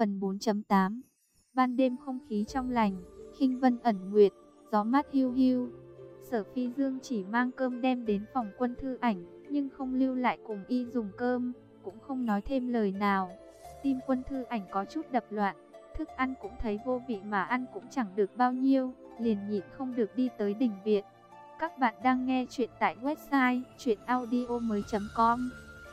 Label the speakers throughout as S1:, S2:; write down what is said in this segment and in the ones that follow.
S1: Phần 4.8. Ban đêm không khí trong lành, khinh vân ẩn nguyệt, gió mát hiu hiu. Sở Phi Dương chỉ mang cơm đem đến phòng Quân Thư Ảnh, nhưng không lưu lại cùng y dùng cơm, cũng không nói thêm lời nào. Tim Quân Thư Ảnh có chút đập loạn, thức ăn cũng thấy vô vị mà ăn cũng chẳng được bao nhiêu, liền nhịn không được đi tới đình viện. Các bạn đang nghe chuyện tại website chuyenaudio.com.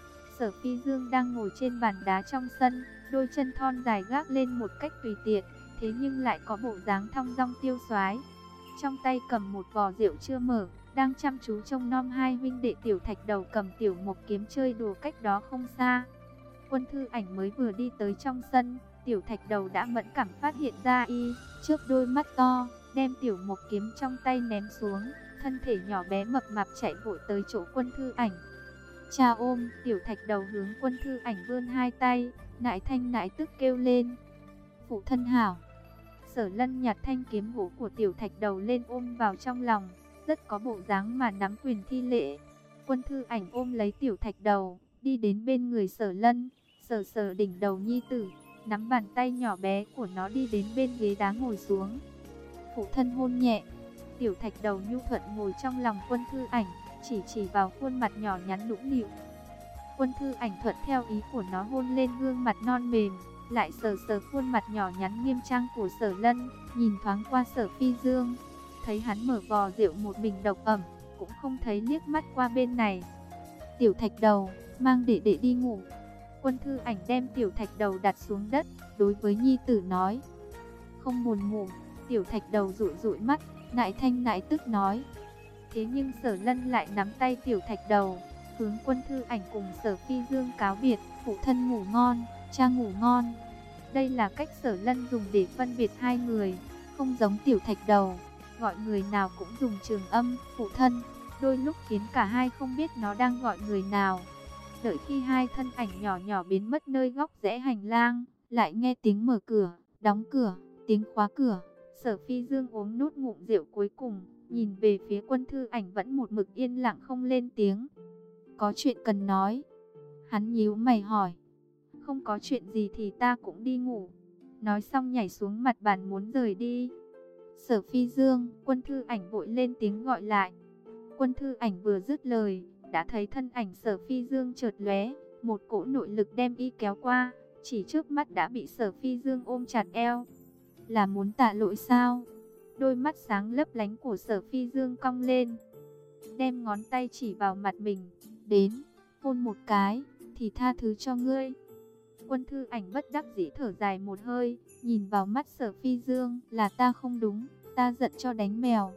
S1: Sở Phi Dương đang ngồi trên bàn đá trong sân, đôi chân thon dài gác lên một cách tùy tiện, thế nhưng lại có bộ dáng thong dong tiêu xoái. Trong tay cầm một vò rượu chưa mở, đang chăm chú trông nom hai huynh đệ Tiểu Thạch Đầu cầm Tiểu Mộc Kiếm chơi đùa cách đó không xa. Quân Thư Ảnh mới vừa đi tới trong sân, Tiểu Thạch Đầu đã mẫn cảm phát hiện ra y, chớp đôi mắt to, đem Tiểu Mộc Kiếm trong tay ném xuống, thân thể nhỏ bé mập mạp chạy vội tới chỗ Quân Thư Ảnh. Cha ôm, Tiểu Thạch Đầu hướng Quân Thư Ảnh vươn hai tay, nại thanh nại tức kêu lên. Phụ thân hảo. Sở Lân nhặt thanh kiếm gỗ của Tiểu Thạch Đầu lên ôm vào trong lòng, rất có bộ dáng mà nắm quyền thi lễ. Quân Thư Ảnh ôm lấy Tiểu Thạch Đầu, đi đến bên người Sở Lân, sờ sờ đỉnh đầu nhi tử, nắm bàn tay nhỏ bé của nó đi đến bên ghế đá ngồi xuống. Phụ thân hôn nhẹ. Tiểu Thạch Đầu nhu thuận ngồi trong lòng Quân Thư Ảnh, chỉ vào khuôn mặt nhỏ nhắn nũng nịu. Quân Thư Ảnh thuận theo ý của nó hôn lên gương mặt non mềm, lại sờ sờ khuôn mặt nhỏ nhắn nghiêm trang của Sở Lân, nhìn thoáng qua Sở Phi Dương, thấy hắn mở vò rượu một mình độc ẩm, cũng không thấy liếc mắt qua bên này. Tiểu Thạch Đầu, mang đệ đệ đi ngủ. Quân Thư Ảnh đem Tiểu Thạch Đầu đặt xuống đất, đối với nhi tử nói. Không buồn ngủ. Tiểu Thạch Đầu dụi dụi mắt, nại thanh nại tức nói. Thế nhưng Sở Lân lại nắm tay Tiểu Thạch Đầu, hướng Quân Thư Ảnh cùng Sở Phi Dương cáo biệt. Phụ thân ngủ ngon, cha ngủ ngon. Đây là cách Sở Lân dùng để phân biệt hai người, không giống Tiểu Thạch Đầu, gọi người nào cũng dùng trường âm, phụ thân, đôi lúc khiến cả hai không biết nó đang gọi người nào. Đợi khi hai thân ảnh nhỏ nhỏ biến mất nơi góc rẽ hành lang, lại nghe tiếng mở cửa, đóng cửa, tiếng khóa cửa. Sở Phi Dương uống nốt ngụm rượu cuối cùng, nhìn về phía Quân Thư Ảnh vẫn một mực yên lặng không lên tiếng. Có chuyện cần nói. Hắn nhíu mày hỏi. Không có chuyện gì thì ta cũng đi ngủ. Nói xong nhảy xuống mặt bàn muốn rời đi. Sở Phi Dương, Quân Thư Ảnh vội lên tiếng gọi lại. Quân Thư Ảnh vừa dứt lời, đã thấy thân ảnh Sở Phi Dương chợt lóe, một cỗ nội lực đem y kéo qua, chỉ trước mắt đã bị Sở Phi Dương ôm chặt eo. Là muốn tạ lỗi sao? Đôi mắt sáng lấp lánh của Sở Phi Dương cong lên, đem ngón tay chỉ vào mặt mình, đến, hôn một cái, thì tha thứ cho ngươi. Quân Thư Ảnh bất đắc dĩ thở dài một hơi, nhìn vào mắt Sở Phi Dương, là ta không đúng, ta giận cho đánh mèo.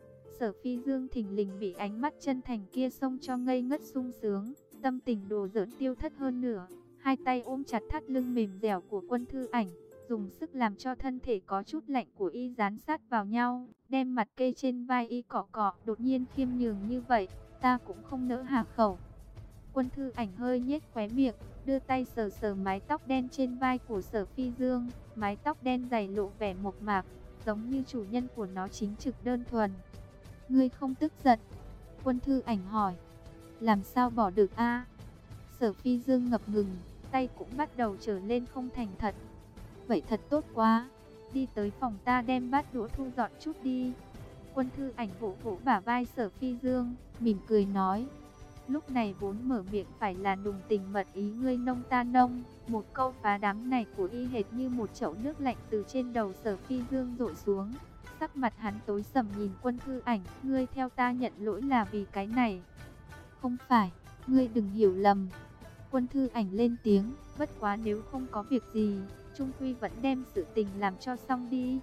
S1: Sở Phi Dương thình lình bị ánh mắt chân thành kia xông cho ngây ngất sung sướng, tâm tình đùa giỡn tiêu thất hơn nửa, hai tay ôm chặt thắt lưng mềm dẻo của Quân Thư Ảnh, dùng sức làm cho thân thể có chút lạnh của y dán sát vào nhau, đem mặt kê trên vai y cọ cọ. Đột nhiên khiêm nhường như vậy, ta cũng không nỡ hạ khẩu. Quân Thư Ảnh hơi nhếch khóe miệng, đưa tay sờ sờ mái tóc đen trên vai của Sở Phi Dương, mái tóc đen dày lộ vẻ mộc mạc, giống như chủ nhân của nó chính trực đơn thuần. Ngươi không tức giận? Quân Thư Ảnh hỏi. Làm sao bỏ được a? Sở Phi Dương ngập ngừng, tay cũng bắt đầu trở lên không thành thật. Vậy thật tốt quá, đi tới phòng ta đem bát đũa thu dọn chút đi. Quân Thư Ảnh vỗ vỗ bả vai Sở Phi Dương, mỉm cười nói. Lúc này vốn mở miệng phải là nùng tình mật ý ngươi nông ta nông, một câu phá đám này của y hệt như một chậu nước lạnh từ trên đầu Sở Phi Dương dội xuống. Sắc mặt hắn tối sầm nhìn Quân Thư Ảnh, ngươi theo ta nhận lỗi là vì cái này. Không phải, ngươi đừng hiểu lầm. Quân Thư Ảnh lên tiếng, bất quá nếu không có việc gì, Trung Quy vẫn đem sự tình làm cho xong đi.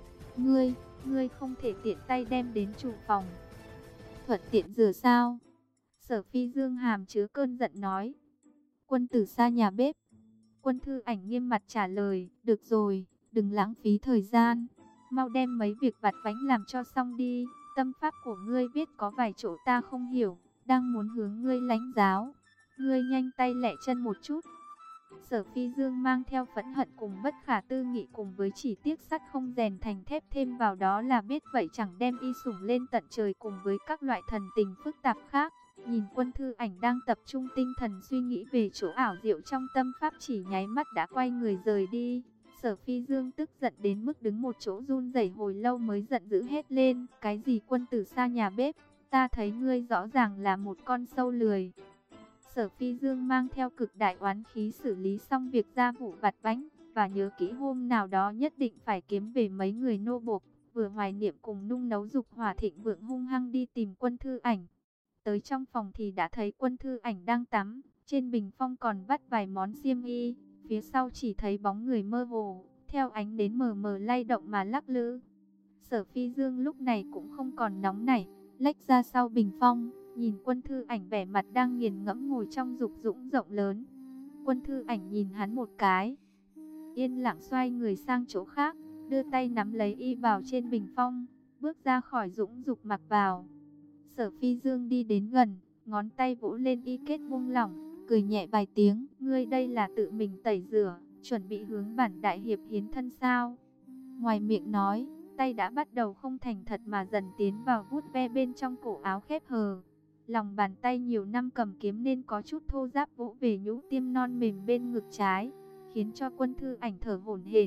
S1: Ngươi không thể tiện tay đem đến chủ phòng. Thuận tiện rửa sao? Sở Phi Dương hàm chứa cơn giận nói. Quân tử xa nhà bếp. Quân Thư Ảnh nghiêm mặt trả lời, được rồi, đừng lãng phí thời gian. Mau đem mấy việc vặt vãnh làm cho xong đi. Tâm pháp của ngươi biết có vài chỗ ta không hiểu, đang muốn hướng ngươi lãnh giáo. Ngươi nhanh tay lẹ chân một chút. Sở Phi Dương mang theo phẫn hận cùng bất khả tư nghị cùng với chỉ tiếc sắt không rèn thành thép thêm vào đó là biết vậy chẳng đem y sủng lên tận trời cùng với các loại thần tình phức tạp khác. Nhìn Quân Thư Ảnh đang tập trung tinh thần suy nghĩ về chỗ ảo diệu trong tâm pháp chỉ nháy mắt đã quay người rời đi. Sở Phi Dương tức giận đến mức đứng một chỗ run rẩy hồi lâu mới giận dữ hét lên, cái gì quân tử xa nhà bếp, ta thấy ngươi rõ ràng là một con sâu lười. Sở Phi Dương mang theo cực đại oán khí xử lý xong việc gia vụ vặt vãnh, và nhớ kỹ hôm nào đó nhất định phải kiếm về mấy người nô bộc, vừa hoài niệm cùng nung nấu dục hỏa thịnh vượng hung hăng đi tìm Quân Thư Ảnh. Tới trong phòng thì đã thấy Quân Thư Ảnh đang tắm, trên bình phong còn vắt vài món xiêm y, phía sau chỉ thấy bóng người mơ hồ, theo ánh đến mờ mờ lay động mà lắc lư. Sở Phi Dương lúc này cũng không còn nóng nảy, lách ra sau bình phong, nhìn Quân Thư Ảnh vẻ mặt đang nghiền ngẫm ngồi trong dục dũng rộng lớn. Quân Thư Ảnh nhìn hắn một cái, yên lặng xoay người sang chỗ khác, đưa tay nắm lấy y bào trên bình phong, bước ra khỏi dũng dục mặc vào. Sở Phi Dương đi đến gần, ngón tay vỗ lên y kết buông lỏng, cười nhẹ vài tiếng, ngươi đây là tự mình tẩy rửa, chuẩn bị hướng bản đại hiệp hiến thân sao? Ngoài miệng nói, tay đã bắt đầu không thành thật mà dần tiến vào vuốt ve bên trong cổ áo khép hờ. Lòng bàn tay nhiều năm cầm kiếm nên có chút thô ráp vỗ về nhũ tiêm non mềm bên ngực trái, khiến cho Quân Thư Ảnh thở hổn hển.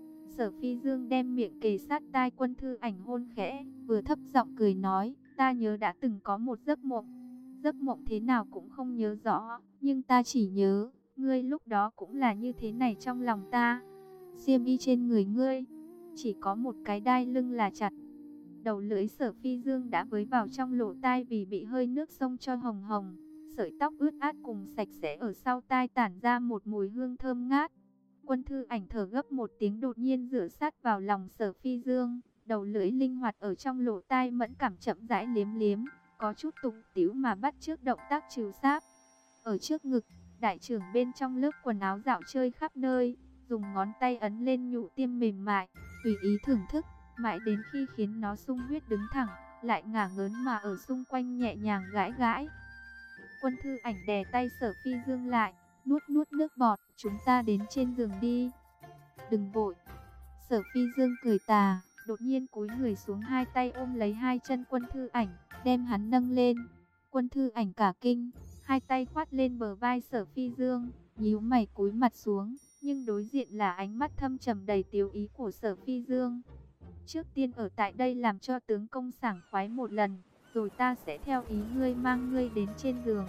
S1: Sở Phi Dương đem miệng kề sát tai Quân Thư Ảnh hôn khẽ, vừa thấp giọng cười nói, ta nhớ đã từng có một giấc mộng. Giấc mộng thế nào cũng không nhớ rõ, nhưng ta chỉ nhớ, ngươi lúc đó cũng là như thế này trong lòng ta. Xiêm y trên người ngươi, chỉ có một cái đai lưng là chặt. Đầu lưỡi Sở Phi Dương đã với vào trong lỗ tai vì bị hơi nước xông cho hồng hồng. Sợi tóc ướt át cùng sạch sẽ ở sau tai tản ra một mùi hương thơm ngát. Quân Thư Ảnh thở gấp một tiếng đột nhiên dựa sát vào lòng Sở Phi Dương. Đầu lưỡi linh hoạt ở trong lỗ tai mẫn cảm chậm rãi liếm liếm, có chút tùng tĩu mà bắt chước động tác trừ sáp. Ở trước ngực, đại trưởng bên trong lớp quần áo dạo chơi khắp nơi, dùng ngón tay ấn lên nhũ tiêm mềm mại, tùy ý thưởng thức, mãi đến khi khiến nó sung huyết đứng thẳng, lại ngả ngớn mà ở xung quanh nhẹ nhàng gãi gãi. Quân Thư Ảnh đè tay Sở Phi Dương lại, nuốt nuốt nước bọt, chúng ta đến trên giường đi. Đừng vội. Sở Phi Dương cười tà, đột nhiên cúi người xuống hai tay ôm lấy hai chân Quân Thư Ảnh, đem hắn nâng lên. Quân Thư Ảnh cả kinh, hai tay khoát lên bờ vai Sở Phi Dương, nhíu mày cúi mặt xuống, nhưng đối diện là ánh mắt thâm trầm đầy tiếu ý của Sở Phi Dương. Trước tiên ở tại đây làm cho tướng công sảng khoái một lần, rồi ta sẽ theo ý ngươi mang ngươi đến trên giường.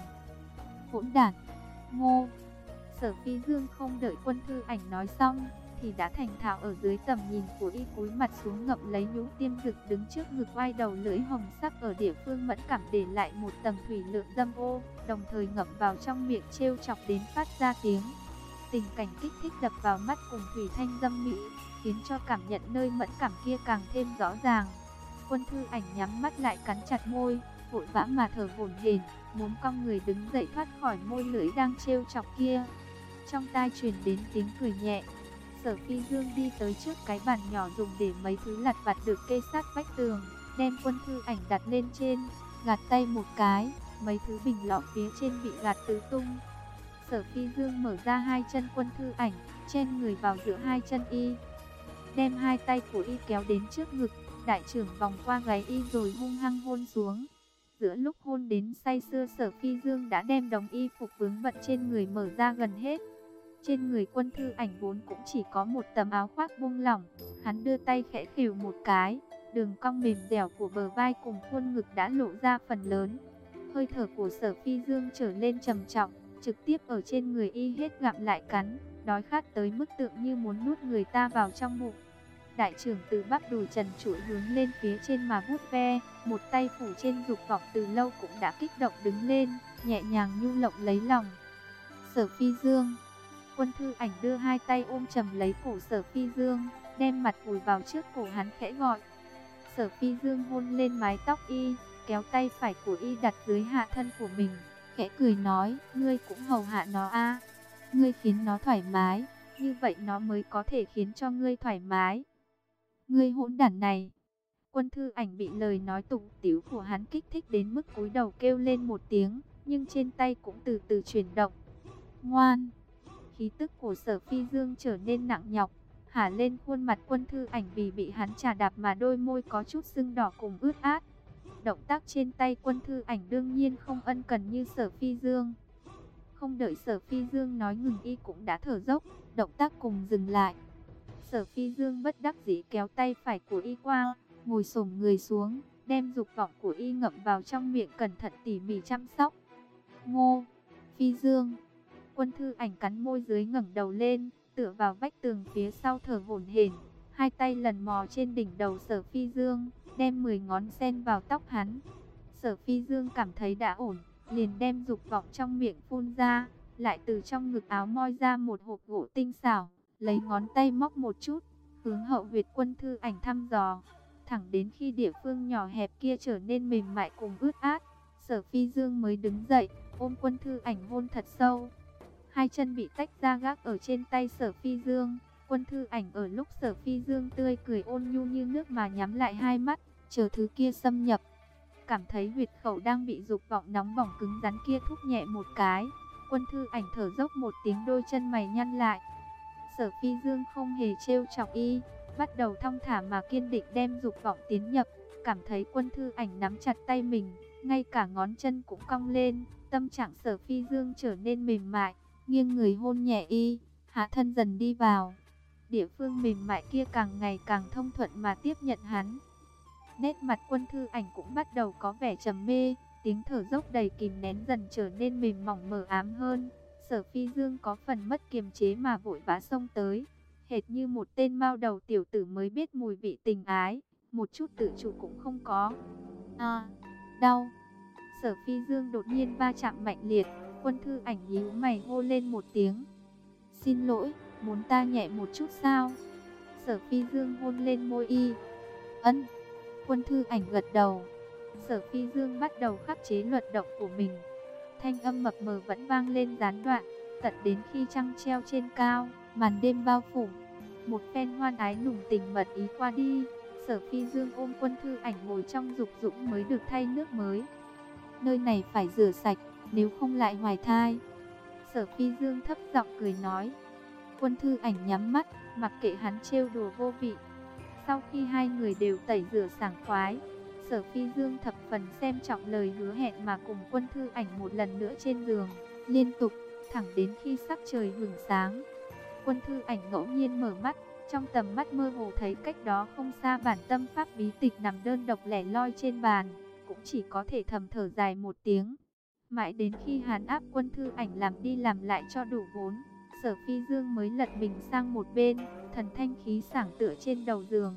S1: Hỗn đản, ngô. Sở Phi Dương không đợi Quân Thư Ảnh nói xong, thì đã thành thạo ở dưới tầm nhìn của y, cúi mặt xuống ngậm lấy nhũ tiêm rực đứng trước ngực, oai đầu lưỡi hồng sắc ở địa phương mẫn cảm để lại một tầng thủy lượng dâm ô, đồng thời ngậm vào trong miệng trêu chọc đến phát ra tiếng. Tình cảnh kích thích đập vào mắt cùng thủy thanh dâm mỹ, khiến cho cảm nhận nơi mẫn cảm kia càng thêm rõ ràng. Quân Thư Ảnh nhắm mắt lại cắn chặt môi, vội vã mà thở hổn hển, muốn cong người đứng dậy thoát khỏi môi lưỡi đang trêu chọc kia. Trong tai truyền đến tiếng cười nhẹ. Sở Phi Dương đi tới trước cái bàn nhỏ dùng để mấy thứ lặt vặt được kê sát vách tường, đem Quân Thư Ảnh đặt lên trên, gạt tay một cái, mấy thứ bình lọ phía trên bị gạt tứ tung. Sở Phi Dương mở ra hai chân Quân Thư Ảnh, chen người vào giữa hai chân y, đem hai tay của y kéo đến trước ngực, đại trưởng vòng qua gáy y rồi hung hăng hôn xuống. Giữa lúc hôn đến say sưa, Sở Phi Dương đã đem đống y phục vướng bận trên người mở ra gần hết. Trên người Quân Thư Ảnh vốn cũng chỉ có một tấm áo khoác buông lỏng, hắn đưa tay khẽ khều một cái, đường cong mềm dẻo của bờ vai cùng khuôn ngực đã lộ ra phần lớn. Hơi thở của Sở Phi Dương trở lên trầm trọng, trực tiếp ở trên người y hết gặm lại cắn, đói khát tới mức tượng như muốn nuốt người ta vào trong bụng. Đại trưởng từ bắp đùi trần trụi hướng lên phía trên mà vuốt ve, một tay phủ trên dục vọng từ lâu cũng đã kích động đứng lên, nhẹ nhàng nhu lộng lấy lòng. Sở Phi Dương. Quân Thư Ảnh đưa hai tay ôm chầm lấy cổ Sở Phi Dương, đem mặt vùi vào trước cổ hắn khẽ gọi. Sở Phi Dương hôn lên mái tóc y, kéo tay phải của y đặt dưới hạ thân của mình, khẽ cười nói, ngươi cũng hầu hạ nó a, ngươi khiến nó thoải mái, như vậy nó mới có thể khiến cho ngươi thoải mái. Ngươi hỗn đản này. Quân Thư Ảnh bị lời nói tục tĩu của hắn kích thích đến mức cúi đầu kêu lên một tiếng, nhưng trên tay cũng từ từ chuyển động. Ngoan. Khí tức của Sở Phi Dương trở nên nặng nhọc, hả lên khuôn mặt Quân Thư Ảnh vì bị hắn chà đạp mà đôi môi có chút sưng đỏ cùng ướt át. Động tác trên tay Quân Thư Ảnh đương nhiên không ân cần như Sở Phi Dương. Không đợi Sở Phi Dương nói ngừng y cũng đã thở dốc, động tác cùng dừng lại. Sở Phi Dương bất đắc dĩ kéo tay phải của y qua, ngồi xổm người xuống, đem dục vọng của y ngậm vào trong miệng cẩn thận tỉ mỉ chăm sóc. Ngô, Phi Dương. Quân Thư Ảnh cắn môi dưới ngẩng đầu lên, tựa vào vách tường phía sau thở hổn hển, hai tay lần mò trên đỉnh đầu Sở Phi Dương, đem 10 ngón sen vào tóc hắn. Sở Phi Dương cảm thấy đã ổn, liền đem dục vọng trong miệng phun ra, lại từ trong ngực áo moi ra một hộp gỗ tinh xảo, lấy ngón tay móc một chút, hướng hậu huyệt Quân Thư Ảnh thăm dò, thẳng đến khi địa phương nhỏ hẹp kia trở nên mềm mại cùng ướt át, Sở Phi Dương mới đứng dậy, ôm Quân Thư Ảnh hôn thật sâu. Hai chân bị tách ra gác ở trên tay Sở Phi Dương. Quân Thư Ảnh ở lúc Sở Phi Dương tươi cười ôn nhu như nước mà nhắm lại hai mắt, chờ thứ kia xâm nhập. Cảm thấy huyệt khẩu đang bị dục vọng nóng bỏng cứng rắn kia thúc nhẹ một cái. Quân Thư Ảnh thở dốc một tiếng, đôi chân mày nhăn lại. Sở Phi Dương không hề trêu chọc y, bắt đầu thong thả mà kiên định đem dục vọng tiến nhập. Cảm thấy Quân Thư Ảnh nắm chặt tay mình, ngay cả ngón chân cũng cong lên. Tâm trạng Sở Phi Dương trở nên mềm mại, nghiêng người hôn nhẹ y, hạ thân dần đi vào. Địa phương mềm mại kia càng ngày càng thông thuận mà tiếp nhận hắn. Nét mặt Quân Thư Ảnh cũng bắt đầu có vẻ trầm mê, tiếng thở dốc đầy kìm nén dần trở nên mềm mỏng mờ ám hơn. Sở Phi Dương có phần mất kiềm chế mà vội vã xông tới, hệt như một tên mao đầu tiểu tử mới biết mùi vị tình ái, một chút tự chủ cũng không có. Đau. Sở Phi Dương đột nhiên va chạm mạnh liệt, Quân Thư Ảnh nhíu mày hô lên một tiếng. Xin lỗi, muốn ta nhẹ một chút sao? Sở Phi Dương hôn lên môi y. Ân. Quân Thư Ảnh gật đầu. Sở Phi Dương bắt đầu khắc chế luật động của mình. Thanh âm mập mờ vẫn vang lên gián đoạn, tận đến khi trăng treo trên cao, màn đêm bao phủ. Một phen hoan ái nùng tình mật ý qua đi, Sở Phi Dương ôm Quân Thư Ảnh ngồi trong dục dũng mới được thay nước mới. Nơi này phải rửa sạch, nếu không lại hoài thai. Sở Phi Dương thấp giọng cười nói. Quân Thư Ảnh nhắm mắt, mặc kệ hắn trêu đùa vô vị. Sau khi hai người đều tẩy rửa sảng khoái, Sở Phi Dương thập phần xem trọng lời hứa hẹn mà cùng Quân Thư Ảnh một lần nữa trên giường, liên tục, thẳng đến khi sắc trời hửng sáng. Quân Thư Ảnh ngẫu nhiên mở mắt, trong tầm mắt mơ hồ thấy cách đó không xa bản tâm pháp bí tịch nằm đơn độc lẻ loi trên bàn, cũng chỉ có thể thầm thở dài một tiếng. Mãi đến khi hắn áp Quân Thư Ảnh làm đi làm lại cho đủ vốn, Sở Phi Dương mới lật mình sang một bên, thần thanh khí sảng tựa trên đầu giường.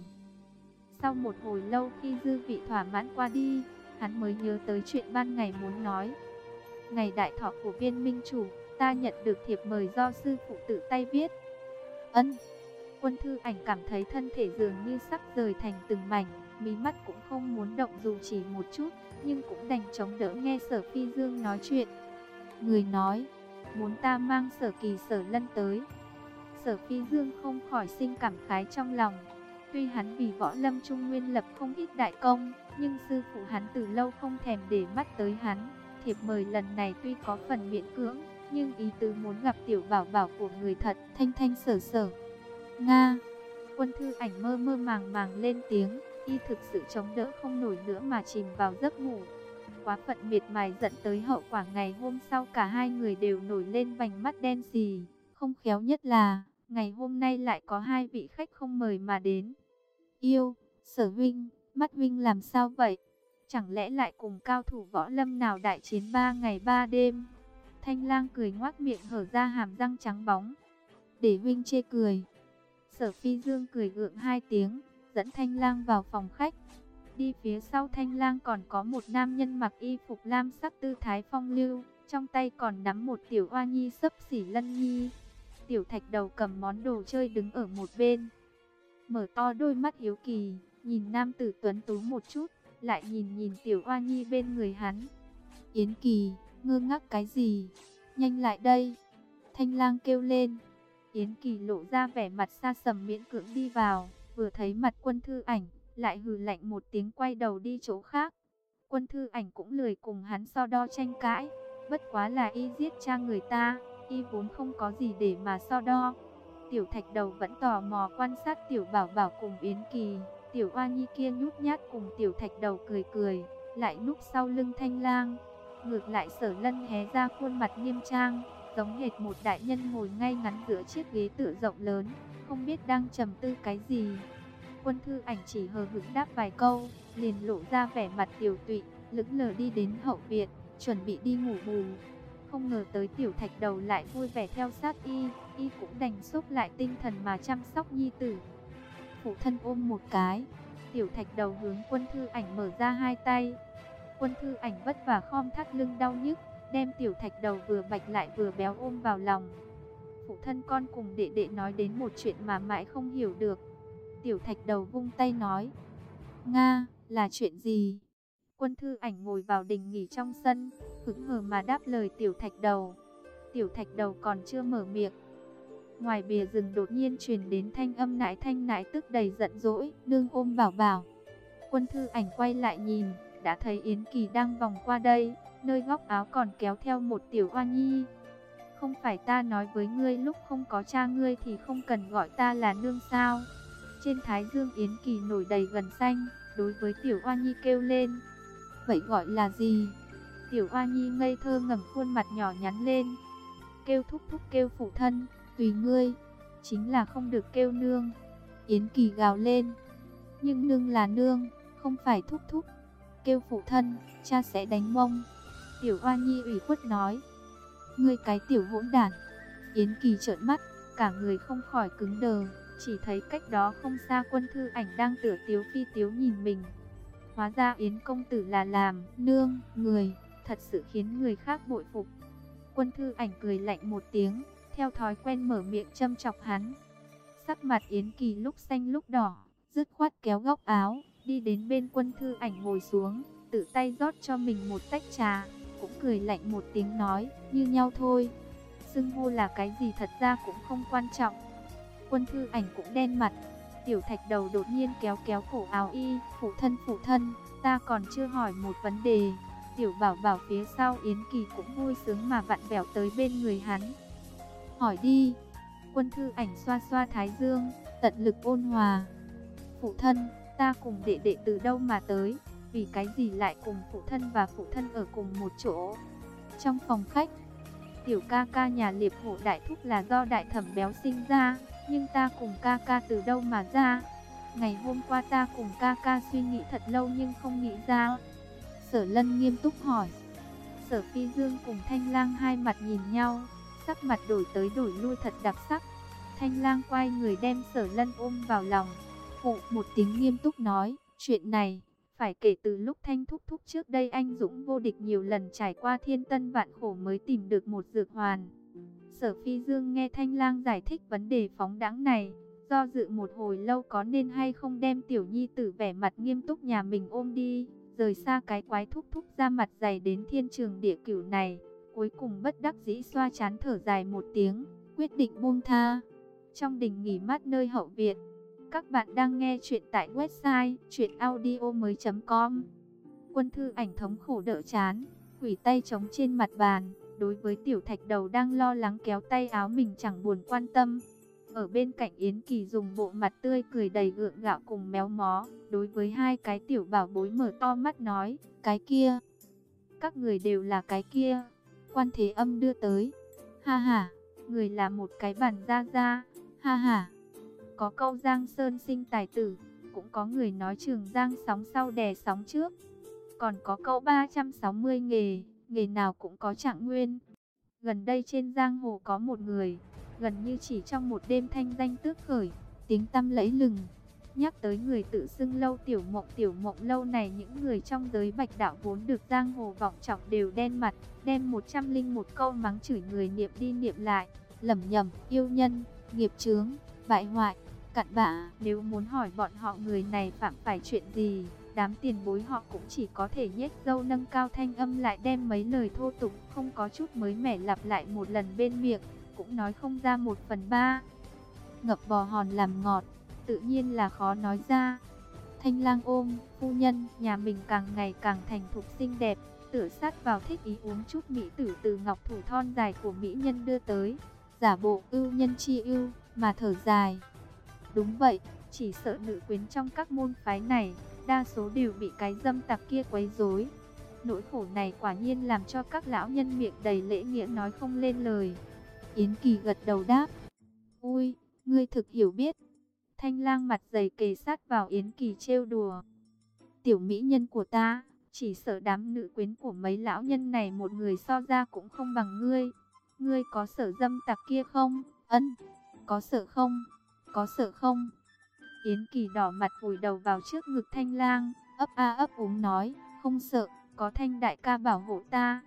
S1: Sau một hồi lâu khi dư vị thỏa mãn qua đi, hắn mới nhớ tới chuyện ban ngày muốn nói. Ngày đại thọ của Viên Minh Chủ, ta nhận được thiệp mời do sư phụ tự tay viết. Ân. Quân Thư Ảnh cảm thấy thân thể dường như sắp rời thành từng mảnh, mí mắt cũng không muốn động dù chỉ một chút, nhưng cũng đành chống đỡ nghe Sở Phi Dương nói chuyện. Người nói, muốn ta mang Sở Kỳ Sở Lân tới. Sở Phi Dương không khỏi sinh cảm khái trong lòng. Tuy hắn vì võ lâm trung nguyên lập không ít đại công, nhưng sư phụ hắn từ lâu không thèm để mắt tới hắn. Thiệp mời lần này tuy có phần miễn cưỡng, nhưng ý tứ muốn gặp tiểu bảo bảo của người thật, thanh thanh sở sở. Nga. Quân Thư Ảnh mơ mơ màng màng lên tiếng, y thực sự chống đỡ không nổi nữa mà chìm vào giấc ngủ. Quá phận miệt mài dẫn tới hậu quả ngày hôm sau cả hai người đều nổi lên vành mắt đen xì. Không khéo nhất là, ngày hôm nay lại có hai vị khách không mời mà đến. Yêu, Sở huynh, mắt huynh làm sao vậy? Chẳng lẽ lại cùng cao thủ võ lâm nào đại chiến 3 ngày 3 đêm? Thanh Lang cười ngoác miệng hở ra hàm răng trắng bóng. Để huynh chê cười. Sở Phi Dương cười gượng hai tiếng, dẫn Thanh Lang vào phòng khách. Đi phía sau Thanh Lang còn có một nam nhân mặc y phục lam sắc tư thái phong lưu, trong tay còn nắm một tiểu oa nhi xấp xỉ Lân Nhi. Tiểu Thạch Đầu cầm món đồ chơi đứng ở một bên, mở to đôi mắt hiếu kỳ, nhìn nam tử tuấn tú một chút, lại nhìn tiểu oa nhi bên người hắn. Yến Kỳ, ngơ ngác cái gì? Nhanh lại đây! Thanh Lang kêu lên. Yến Kỳ lộ ra vẻ mặt xa sầm miễn cưỡng đi vào, vừa thấy mặt Quân Thư Ảnh, lại hừ lạnh một tiếng quay đầu đi chỗ khác. Quân Thư Ảnh cũng lười cùng hắn so đo tranh cãi, bất quá là y giết cha người ta, y vốn không có gì để mà so đo. Tiểu Thạch Đầu vẫn tò mò quan sát tiểu bảo bảo cùng Yến Kỳ, tiểu oa nhi kia nhút nhát cùng tiểu Thạch Đầu cười cười, lại núp sau lưng Thanh Lang. Ngược lại Sở Lân hé ra khuôn mặt nghiêm trang, giống hệt một đại nhân ngồi ngay ngắn giữa chiếc ghế tựa rộng lớn, không biết đang trầm tư cái gì. Quân Thư Ảnh chỉ hờ hững đáp vài câu, liền lộ ra vẻ mặt tiều tụy, lững lờ đi đến hậu viện, chuẩn bị đi ngủ bù. Không ngờ tới Tiểu Thạch Đầu lại vui vẻ theo sát y cũng đành xúc lại tinh thần mà chăm sóc nhi tử. Phụ thân ôm một cái, Tiểu Thạch Đầu hướng Quân Thư Ảnh mở ra hai tay. Quân Thư Ảnh vất vả khom thắt lưng đau nhức, đem Tiểu Thạch Đầu vừa bạch lại vừa béo ôm vào lòng. Phụ thân con cùng đệ đệ nói đến một chuyện mà mãi không hiểu được. Tiểu Thạch Đầu vung tay nói. Nga, là chuyện gì? Quân Thư Ảnh ngồi vào đình nghỉ trong sân, hững hờ mà đáp lời Tiểu Thạch Đầu. Tiểu Thạch Đầu còn chưa mở miệng, ngoài bìa rừng đột nhiên truyền đến thanh âm nãi thanh nãi tức đầy giận dỗi, nương ôm bảo bảo. Quân Thư Ảnh quay lại nhìn, đã thấy Yến Kỳ đang vòng qua đây, nơi góc áo còn kéo theo một tiểu oa nhi. Không phải ta nói với ngươi lúc không có cha ngươi thì không cần gọi ta là nương sao? Trên thái dương Yến Kỳ nổi đầy gần xanh, đối với tiểu oa nhi kêu lên. Vậy gọi là gì? Tiểu oa nhi ngây thơ ngẩng khuôn mặt nhỏ nhắn lên. Kêu thúc thúc kêu phụ thân, tùy ngươi, chính là không được kêu nương. Yến Kỳ gào lên. Nhưng nương là nương, không phải thúc thúc. Kêu phụ thân, cha sẽ đánh mông. Tiểu oa nhi ủy khuất nói. Ngươi cái tiểu hỗn đản. Yến Kỳ trợn mắt, cả người không khỏi cứng đờ. Chỉ thấy cách đó không xa Quân Thư Ảnh đang tựa tiếu phi tiếu nhìn mình. Hóa ra Yến công tử là làm nương người, thật sự khiến người khác bội phục. Quân Thư Ảnh cười lạnh một tiếng, theo thói quen mở miệng châm chọc hắn. Sắc mặt Yến Kỳ lúc xanh lúc đỏ, dứt khoát kéo góc áo, đi đến bên Quân Thư Ảnh ngồi xuống, tự tay rót cho mình một tách trà, cũng cười lạnh một tiếng nói, như nhau thôi. Xưng hô là cái gì thật ra cũng không quan trọng. Quân Thư Ảnh cũng đen mặt. Tiểu Thạch Đầu đột nhiên kéo kéo cổ áo y, phụ thân, ta còn chưa hỏi một vấn đề. Tiểu Bảo Bảo phía sau Yến Kỳ cũng vui sướng mà vặn vẹo tới bên người hắn. Hỏi đi. Quân Thư Ảnh xoa xoa thái dương, tận lực ôn hòa. Phụ thân, ta cùng đệ đệ từ đâu mà tới? Vì cái gì lại cùng phụ thân và phụ thân ở cùng một chỗ? Trong phòng khách, tiểu ca ca nhà Liệp Hổ đại thúc là do đại thẩm béo sinh ra, nhưng ta cùng ca ca từ đâu mà ra? Ngày hôm qua ta cùng ca ca suy nghĩ thật lâu nhưng không nghĩ ra. Sở Lân nghiêm túc hỏi. Sở Phi Dương cùng Thanh Lang hai mặt nhìn nhau, sắc mặt đổi tới đổi lui thật đặc sắc. Thanh Lang quay người đem Sở Lân ôm vào lòng, phụ một tiếng nghiêm túc nói, chuyện này phải kể từ lúc Thanh thúc thúc trước đây anh dũng vô địch nhiều lần trải qua thiên tân vạn khổ mới tìm được một dược hoàn. Sở Phi Dương nghe Thanh Lang giải thích vấn đề phóng đãng này, do dự một hồi lâu có nên hay không đem tiểu nhi tử vẻ mặt nghiêm túc nhà mình ôm đi, rời xa cái quái thúc thúc ra mặt dày đến thiên trường địa cửu này. Cuối cùng bất đắc dĩ xoa trán thở dài một tiếng, quyết định buông tha. Trong đình nghỉ mát nơi hậu viện, các bạn đang nghe chuyện tại website chuyenaudio.com. Quân Thư Ảnh thống khổ đỡ chán, quỳ tay trống trên mặt bàn, đối với Tiểu Thạch Đầu đang lo lắng kéo tay áo mình chẳng buồn quan tâm. Ở bên cạnh Yến Kỳ dùng bộ mặt tươi cười đầy gượng gạo cùng méo mó, đối với hai cái tiểu bảo bối mở to mắt nói, cái kia. Các người đều là cái kia. Quan Thế Âm đưa tới. Ha ha, người là một cái bàn ra ra. Ha ha. Có câu Giang Sơn sinh tài tử, cũng có người nói Trường Giang sóng sau đè sóng trước. Còn có câu 360 nghề, nghề nào cũng có trạng nguyên. Gần đây trên giang hồ có một người, gần như chỉ trong một đêm thanh danh tước khởi, tiếng tăm lẫy lừng. Nhắc tới người tự xưng Lâu Tiểu Mộng Lâu này, những người trong giới bạch đạo vốn được giang hồ vọng trọng đều đen mặt, đem 101 câu mắng chửi người niệm đi niệm lại, lẩm nhẩm, yêu nhân, nghiệp chướng, bại hoại, cặn bã. Nếu muốn hỏi bọn họ người này phạm phải chuyện gì, đám tiền bối họ cũng chỉ có thể nhếch râu nâng cao thanh âm lại đem mấy lời thô tục không có chút mới mẻ lặp lại một lần bên miệng, cũng nói không ra 1/3. Ngập bò hòn làm ngọt, tự nhiên là khó nói ra. Thanh Lang ôm, phu nhân, nhà mình càng ngày càng thành thục xinh đẹp, tựa sát vào thích ý uống chút mỹ tử từ ngọc thủ thon dài của mỹ nhân đưa tới, giả bộ ưu nhân chi ưu, mà thở dài. Đúng vậy, chỉ sợ nữ quyến trong các môn phái này, đa số đều bị cái dâm tặc kia quấy rối. Nỗi khổ này quả nhiên làm cho các lão nhân miệng đầy lễ nghĩa nói không lên lời. Yến Kỳ gật đầu đáp. Ui, Ngươi thực hiểu biết. Thanh Lang mặt dày kề sát vào Yến Kỳ trêu đùa. Tiểu mỹ nhân của ta, chỉ sợ đám nữ quyến của mấy lão nhân này một người so ra cũng không bằng ngươi. Ngươi có sợ dâm tặc kia không? Ân, có sợ không? Có sợ không? Yến Kỳ đỏ mặt vùi đầu vào trước ngực Thanh Lang, ấp a ấp úng nói, không sợ, có Thanh đại ca bảo hộ ta.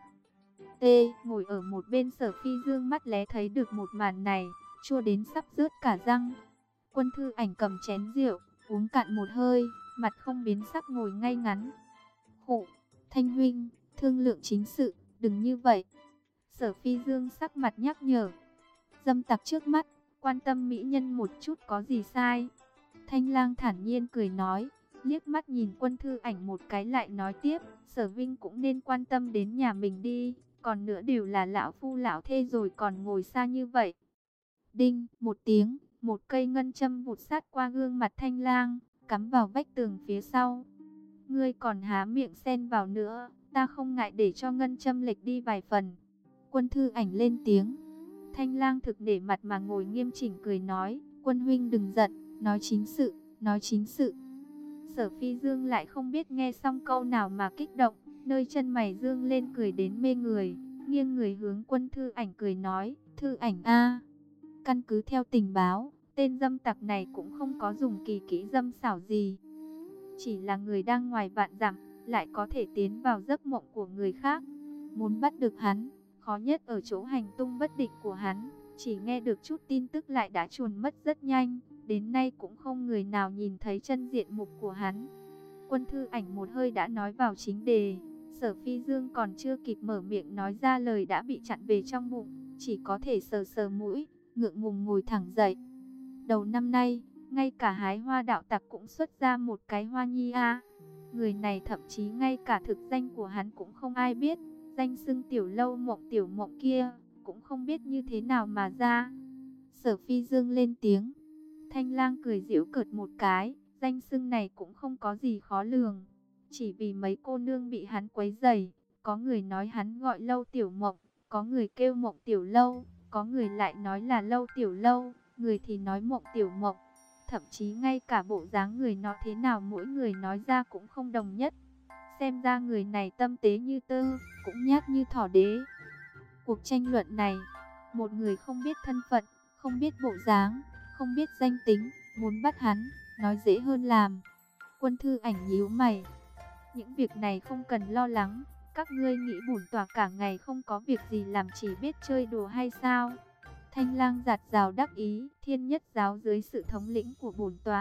S1: Ngồi ở một bên Sở Phi Dương mắt lé thấy được một màn này, chua đến sắp rớt cả răng. Quân Thư Ảnh cầm chén rượu, uống cạn một hơi, mặt không biến sắc ngồi ngay ngắn. Khụ, Thanh huynh, thương lượng chính sự, đừng như vậy. Sở Phi Dương sắc mặt nhắc nhở. Dâm tặc trước mắt, quan tâm mỹ nhân một chút có gì sai. Thanh Lang thản nhiên cười nói, liếc mắt nhìn Quân Thư Ảnh một cái lại nói tiếp, Sở Vinh cũng nên quan tâm đến nhà mình đi, còn nữa đều là lão phu lão thê rồi còn ngồi xa như vậy. Đinh, một tiếng, một cây ngân châm vụt sát qua gương mặt Thanh Lang, cắm vào vách tường phía sau. Ngươi còn há miệng xen vào nữa, ta không ngại để cho ngân châm lệch đi vài phần. Quân Thư Ảnh lên tiếng. Thanh Lang thực để mặt mà ngồi nghiêm chỉnh cười nói, Quân huynh đừng giận, nói chính sự, nói chính sự. Sở Phi Dương lại không biết nghe xong câu nào mà kích động, nơi chân mày dương lên cười đến mê người, nghiêng người hướng Quân Thư Ảnh cười nói, Thư Ảnh a, căn cứ theo tình báo, tên dâm tặc này cũng không có dùng kỳ kỹ dâm xảo gì, chỉ là người đang ngoài vạn dặm, lại có thể tiến vào giấc mộng của người khác. Muốn bắt được hắn, khó nhất ở chỗ hành tung bất định của hắn, chỉ nghe được chút tin tức lại đã chuồn mất rất nhanh, đến nay cũng không người nào nhìn thấy chân diện mục của hắn. Quân Thư Ảnh một hơi đã nói vào chính đề, Sở Phi Dương còn chưa kịp mở miệng nói ra lời đã bị chặn về trong bụng, chỉ có thể sờ sờ mũi, ngượng ngùng ngồi thẳng dậy. Đầu năm nay, ngay cả hái hoa đạo tặc cũng xuất ra một cái Hoa Nhi a. Người này thậm chí ngay cả thực danh của hắn cũng không ai biết, danh xưng tiểu mộng kia, cũng không biết như thế nào mà ra. Sở Phi Dương lên tiếng. Thanh Lang cười giễu cợt một cái, danh xưng này cũng không có gì khó lường. Chỉ vì mấy cô nương bị hắn quấy rầy, có người nói hắn gọi Lâu Tiểu Mộng, có người kêu Mộng Tiểu Lâu, có người lại nói là Lâu Tiểu Lâu, người thì nói Mộng Tiểu Mộng. Thậm chí ngay cả bộ dáng người nó thế nào mỗi người nói ra cũng không đồng nhất. Xem ra người này tâm tế như tơ, cũng nhát như thỏ đế. Cuộc tranh luận này, một người không biết thân phận, không biết bộ dáng, không biết danh tính, muốn bắt hắn, nói dễ hơn làm. Quân Thư Ảnh nhíu mày. Những việc này không cần lo lắng, các ngươi nghĩ bổn tọa cả ngày không có việc gì làm chỉ biết chơi đùa hay sao? Thanh Lang giạt rào đắc ý, Thiên Nhất giáo dưới sự thống lĩnh của bổn tọa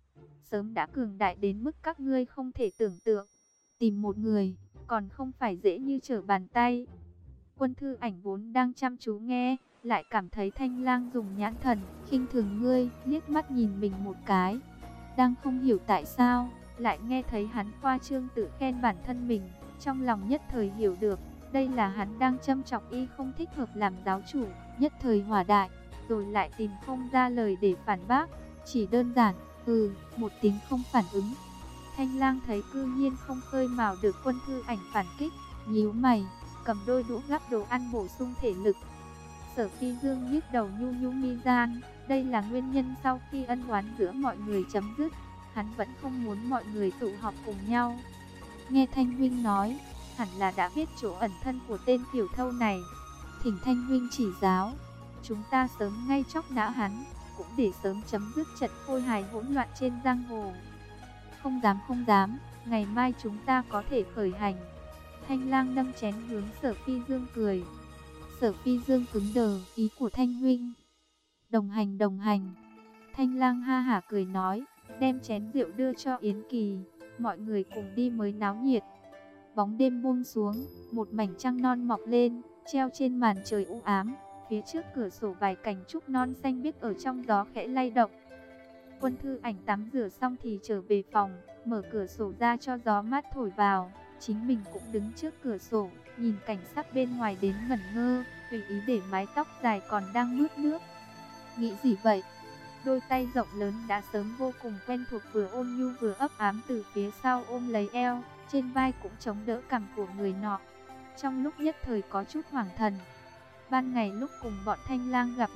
S1: sớm đã cường đại đến mức các ngươi không thể tưởng tượng. Tìm một người, còn không phải dễ như trở bàn tay. Quân Thư Ảnh vốn đang chăm chú nghe, lại cảm thấy Thanh Lang dùng nhãn thần khinh thường ngươi, liếc mắt nhìn mình một cái. Đang không hiểu tại sao, lại nghe thấy hắn khoa trương tự khen bản thân mình, trong lòng nhất thời hiểu được, đây là hắn đang châm chọc y không thích hợp làm giáo chủ, nhất thời hỏa đại, rồi lại tìm không ra lời để phản bác, chỉ đơn giản, một tiếng không phản ứng. Thanh Lang thấy cư nhiên không khơi mào được Quân Thư Ảnh phản kích, nhíu mày, cầm đôi đũa gắp đồ ăn bổ sung thể lực. Sở Phi Dương nhức đầu nhu nhu mi gian, đây là nguyên nhân sau khi ân oán giữa mọi người chấm dứt, hắn vẫn không muốn mọi người tụ họp cùng nhau. Nghe Thanh huynh nói, hẳn là đã biết chỗ ẩn thân của tên tiểu thâu này, thỉnh Thanh huynh chỉ giáo, chúng ta sớm ngay chóc nã hắn, cũng để sớm chấm dứt trận khôi hài hỗn loạn trên giang hồ. Không dám không dám, ngày mai chúng ta có thể khởi hành. Thanh Lang nâng chén hướng Sở Phi Dương cười. Sở Phi Dương cứng đờ, ý của Thanh huynh. Đồng hành đồng hành. Thanh Lang ha hả cười nói, đem chén rượu đưa cho Yến Kỳ, mọi người cùng đi mới náo nhiệt. Bóng đêm buông xuống, một mảnh trăng non mọc lên, treo trên màn trời u ám, phía trước cửa sổ vài cành trúc non xanh biếc ở trong gió khẽ lay động. Quân Thư Ảnh tắm rửa xong thì trở về phòng, mở cửa sổ ra cho gió mát thổi vào, chính mình cũng đứng trước cửa sổ, nhìn cảnh sắc bên ngoài đến ngẩn ngơ, tùy ý để mái tóc dài còn đang mướt nước. Nghĩ gì vậy? Đôi tay rộng lớn đã sớm vô cùng quen thuộc vừa ôn nhu vừa ấp ám từ phía sau ôm lấy eo, trên vai cũng chống đỡ cằm của người nọ. Trong lúc nhất thời có chút hoảng thần. Ban ngày lúc cùng bọn Thanh Lang gặp mặt,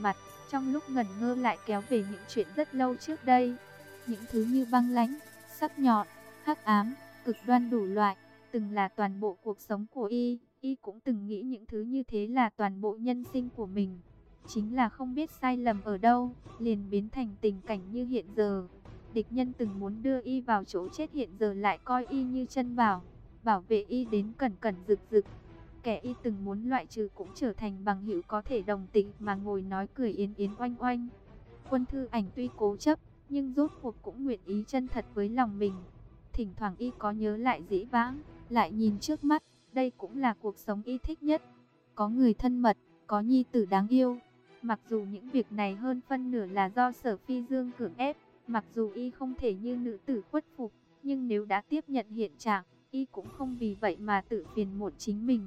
S1: trong lúc ngẩn ngơ lại kéo về những chuyện rất lâu trước đây. Những thứ như băng lãnh, sắc nhọn, hắc ám, cực đoan đủ loại, từng là toàn bộ cuộc sống của y cũng từng nghĩ những thứ như thế là toàn bộ nhân sinh của mình. Chính là không biết sai lầm ở đâu, liền biến thành tình cảnh như hiện giờ. Địch nhân từng muốn đưa y vào chỗ chết hiện giờ lại coi y như chân bảo, bảo vệ y đến cẩn cẩn rực rực. Kẻ y từng muốn loại trừ cũng trở thành bằng hữu có thể đồng tình mà ngồi nói cười yến yến oanh oanh. Quân Thư Ảnh tuy cố chấp, nhưng rốt cuộc cũng nguyện ý chân thật với lòng mình. Thỉnh thoảng y có nhớ lại dĩ vãng, lại nhìn trước mắt, đây cũng là cuộc sống y thích nhất. Có người thân mật, có nhi tử đáng yêu. Mặc dù những việc này hơn phân nửa là do Sở Phi Dương cưỡng ép, mặc dù y không thể như nữ tử khuất phục, nhưng nếu đã tiếp nhận hiện trạng, y cũng không vì vậy mà tự phiền muộn chính mình.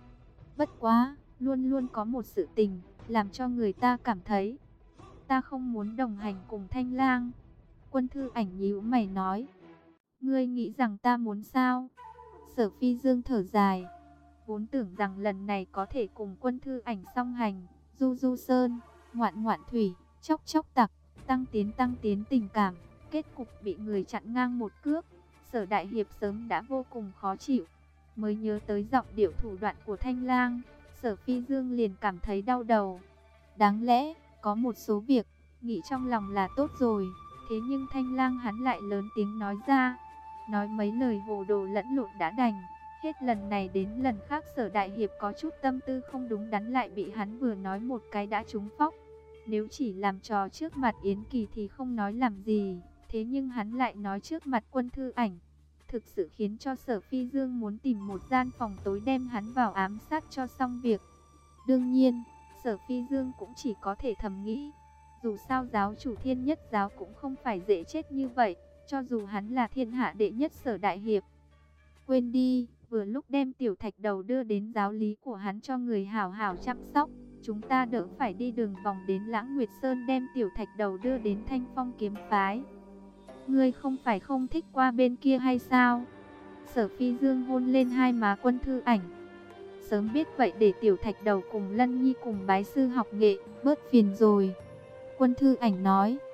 S1: Bất quá, luôn luôn có một sự tình, làm cho người ta cảm thấy, ta không muốn đồng hành cùng Thanh Lang. Quân Thư Ảnh nhíu mày nói, ngươi nghĩ rằng ta muốn sao? Sở Phi Dương thở dài, vốn tưởng rằng lần này có thể cùng Quân Thư Ảnh song hành, du du sơn, ngoạn ngoạn thủy, chốc chốc tặc, tăng tiến tình cảm, kết cục bị người chặn ngang một cước. Sở Đại Hiệp sớm đã vô cùng khó chịu, mới nhớ tới giọng điệu thủ đoạn của Thanh Lang, Sở Phi Dương liền cảm thấy đau đầu. Đáng lẽ, có một số việc, nghĩ trong lòng là tốt rồi, thế nhưng Thanh Lang hắn lại lớn tiếng nói ra, nói mấy lời hồ đồ lẫn lộn đã đành. Hết lần này đến lần khác Sở Đại Hiệp có chút tâm tư không đúng đắn lại bị hắn vừa nói một cái đã trúng phóc. Nếu chỉ làm trò trước mặt Yến Kỳ thì không nói làm gì, thế nhưng hắn lại nói trước mặt Quân Thư Ảnh, thực sự khiến cho Sở Phi Dương muốn tìm một gian phòng tối đem hắn vào ám sát cho xong việc. Đương nhiên, Sở Phi Dương cũng chỉ có thể thầm nghĩ, dù sao giáo chủ Thiên Nhất giáo cũng không phải dễ chết như vậy, cho dù hắn là thiên hạ đệ nhất Sở Đại Hiệp. Quên đi, vừa lúc đem tiểu thạch đầu đưa đến giáo lý của hắn cho người hảo hảo chăm sóc, chúng ta đỡ phải đi đường vòng đến Lãng Nguyệt Sơn đem tiểu thạch đầu đưa đến Thanh Phong kiếm phái. Ngươi không phải không thích qua bên kia hay sao? Sở Phi Dương hôn lên hai má Quân Thư Ảnh. Sớm biết vậy để tiểu thạch đầu cùng Lân Nhi cùng bái sư học nghệ, bớt phiền rồi. Quân Thư Ảnh nói,